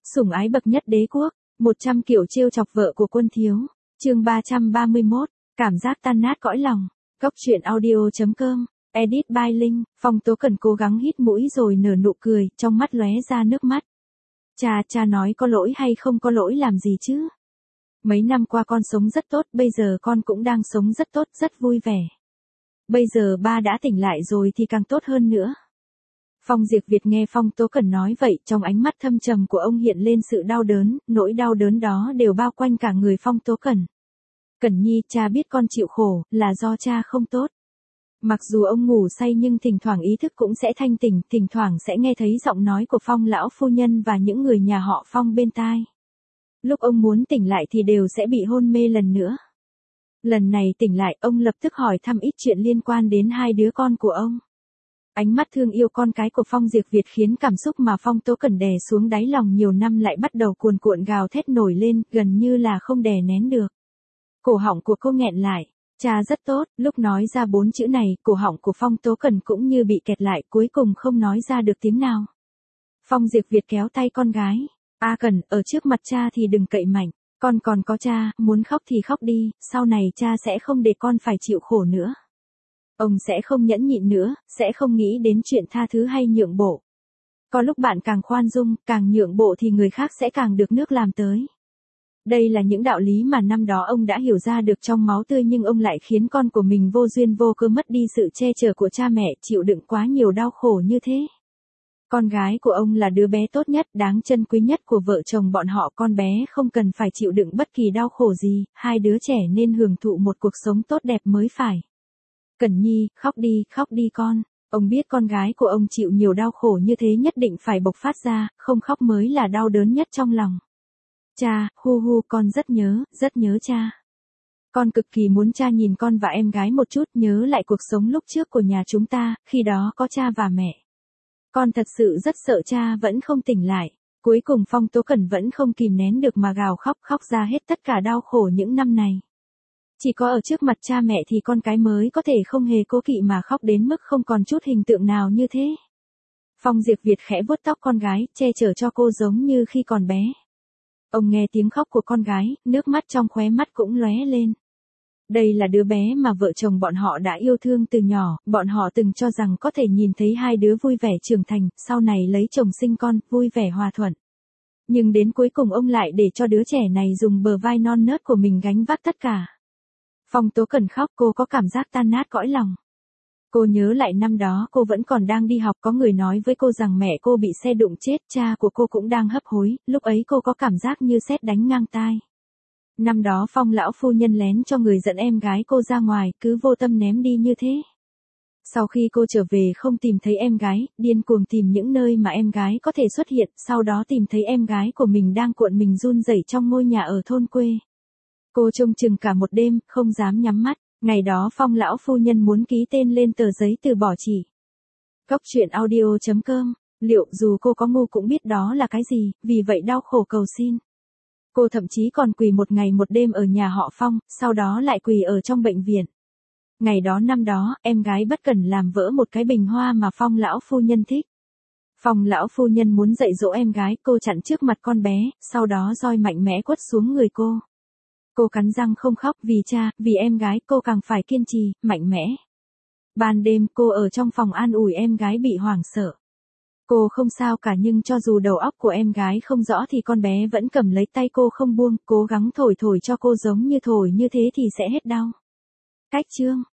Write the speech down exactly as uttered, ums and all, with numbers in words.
Sủng ái bậc nhất đế quốc, một trăm kiểu trêu chọc vợ của quân thiếu. Chương ba trăm ba mươi mốt, cảm giác tan nát cõi lòng. Góc truyện audio chấm com, edit by Linh. Phong Tố Cẩn cố gắng hít mũi rồi nở nụ cười, trong mắt lóe ra nước mắt. Cha, cha nói có lỗi hay không có lỗi làm gì chứ? Mấy năm qua con sống rất tốt, bây giờ con cũng đang sống rất tốt, rất vui vẻ. Bây giờ ba đã tỉnh lại rồi thì càng tốt hơn nữa. Phong Diệp Việt nghe Phong Tố Cẩn nói vậy, trong ánh mắt thâm trầm của ông hiện lên sự đau đớn, nỗi đau đớn đó đều bao quanh cả người Phong Tố Cẩn. Cẩn Nhi, cha biết con chịu khổ, là do cha không tốt. Mặc dù ông ngủ say nhưng thỉnh thoảng ý thức cũng sẽ thanh tỉnh, thỉnh thoảng sẽ nghe thấy giọng nói của Phong lão phu nhân và những người nhà họ Phong bên tai. Lúc ông muốn tỉnh lại thì đều sẽ bị hôn mê lần nữa. Lần này tỉnh lại, ông lập tức hỏi thăm ít chuyện liên quan đến hai đứa con của ông. Ánh mắt thương yêu con cái của Phong Diệp Việt khiến cảm xúc mà Phong Tố Cẩn đè xuống đáy lòng nhiều năm lại bắt đầu cuồn cuộn gào thét nổi lên, gần như là không đè nén được. Cổ họng của cô nghẹn lại. Cha rất tốt, lúc nói ra bốn chữ này, cổ họng của Phong Tố Cẩn cũng như bị kẹt lại, cuối cùng không nói ra được tiếng nào. Phong Diệp Việt kéo tay con gái. A Cẩn, ở trước mặt cha thì đừng cậy mạnh, con còn có cha, muốn khóc thì khóc đi, sau này cha sẽ không để con phải chịu khổ nữa. Ông sẽ không nhẫn nhịn nữa, sẽ không nghĩ đến chuyện tha thứ hay nhượng bộ. Có lúc bạn càng khoan dung, càng nhượng bộ thì người khác sẽ càng được nước làm tới. Đây là những đạo lý mà năm đó ông đã hiểu ra được trong máu tươi, nhưng ông lại khiến con của mình vô duyên vô cớ mất đi sự che chở của cha mẹ, chịu đựng quá nhiều đau khổ như thế. Con gái của ông là đứa bé tốt nhất, đáng trân quý nhất của vợ chồng bọn họ, con bé không cần phải chịu đựng bất kỳ đau khổ gì, hai đứa trẻ nên hưởng thụ một cuộc sống tốt đẹp mới phải. Cẩn Nhi, khóc đi, khóc đi con. Ông biết con gái của ông chịu nhiều đau khổ như thế nhất định phải bộc phát ra, không khóc mới là đau đớn nhất trong lòng. Cha, hu hu, con rất nhớ, rất nhớ cha. Con cực kỳ muốn cha nhìn con và em gái một chút, nhớ lại cuộc sống lúc trước của nhà chúng ta, khi đó có cha và mẹ. Con thật sự rất sợ cha vẫn không tỉnh lại. Cuối cùng Phong Tố Cẩn vẫn không kìm nén được mà gào khóc, khóc ra hết tất cả đau khổ những năm này. Chỉ có ở trước mặt cha mẹ thì con cái mới có thể không hề cố kỵ mà khóc đến mức không còn chút hình tượng nào như thế. Phong Diệp Việt khẽ vuốt tóc con gái, che chở cho cô giống như khi còn bé. Ông nghe tiếng khóc của con gái, nước mắt trong khóe mắt cũng lóe lên. Đây là đứa bé mà vợ chồng bọn họ đã yêu thương từ nhỏ, bọn họ từng cho rằng có thể nhìn thấy hai đứa vui vẻ trưởng thành, sau này lấy chồng sinh con, vui vẻ hòa thuận. Nhưng đến cuối cùng ông lại để cho đứa trẻ này dùng bờ vai non nớt của mình gánh vác tất cả. Phong Tố Cẩn khóc, cô có cảm giác tan nát cõi lòng. Cô nhớ lại năm đó cô vẫn còn đang đi học, có người nói với cô rằng mẹ cô bị xe đụng chết, cha của cô cũng đang hấp hối, lúc ấy cô có cảm giác như sét đánh ngang tai. Năm đó Phong lão phu nhân lén cho người dẫn em gái cô ra ngoài, cứ vô tâm ném đi như thế. Sau khi cô trở về không tìm thấy em gái, điên cuồng tìm những nơi mà em gái có thể xuất hiện, sau đó tìm thấy em gái của mình đang cuộn mình run rẩy trong ngôi nhà ở thôn quê. Cô trông chừng cả một đêm, không dám nhắm mắt. Ngày đó Phong lão phu nhân muốn ký tên lên tờ giấy từ bỏ chỉ. Góc truyện audio chấm com, liệu dù cô có ngu cũng biết đó là cái gì, vì vậy đau khổ cầu xin. Cô thậm chí còn quỳ một ngày một đêm ở nhà họ Phong, sau đó lại quỳ ở trong bệnh viện. Ngày đó năm đó, em gái bất cẩn làm vỡ một cái bình hoa mà Phong lão phu nhân thích. Phong lão phu nhân muốn dạy dỗ em gái, cô chặn trước mặt con bé, sau đó roi mạnh mẽ quất xuống người cô. Cô cắn răng không khóc, vì cha, vì em gái, cô càng phải kiên trì, mạnh mẽ. Ban đêm cô ở trong phòng an ủi em gái bị hoảng sợ. Cô không sao cả, nhưng cho dù đầu óc của em gái không rõ thì con bé vẫn cầm lấy tay cô không buông, cố gắng thổi thổi cho cô giống như thổi như thế thì sẽ hết đau. Cách chương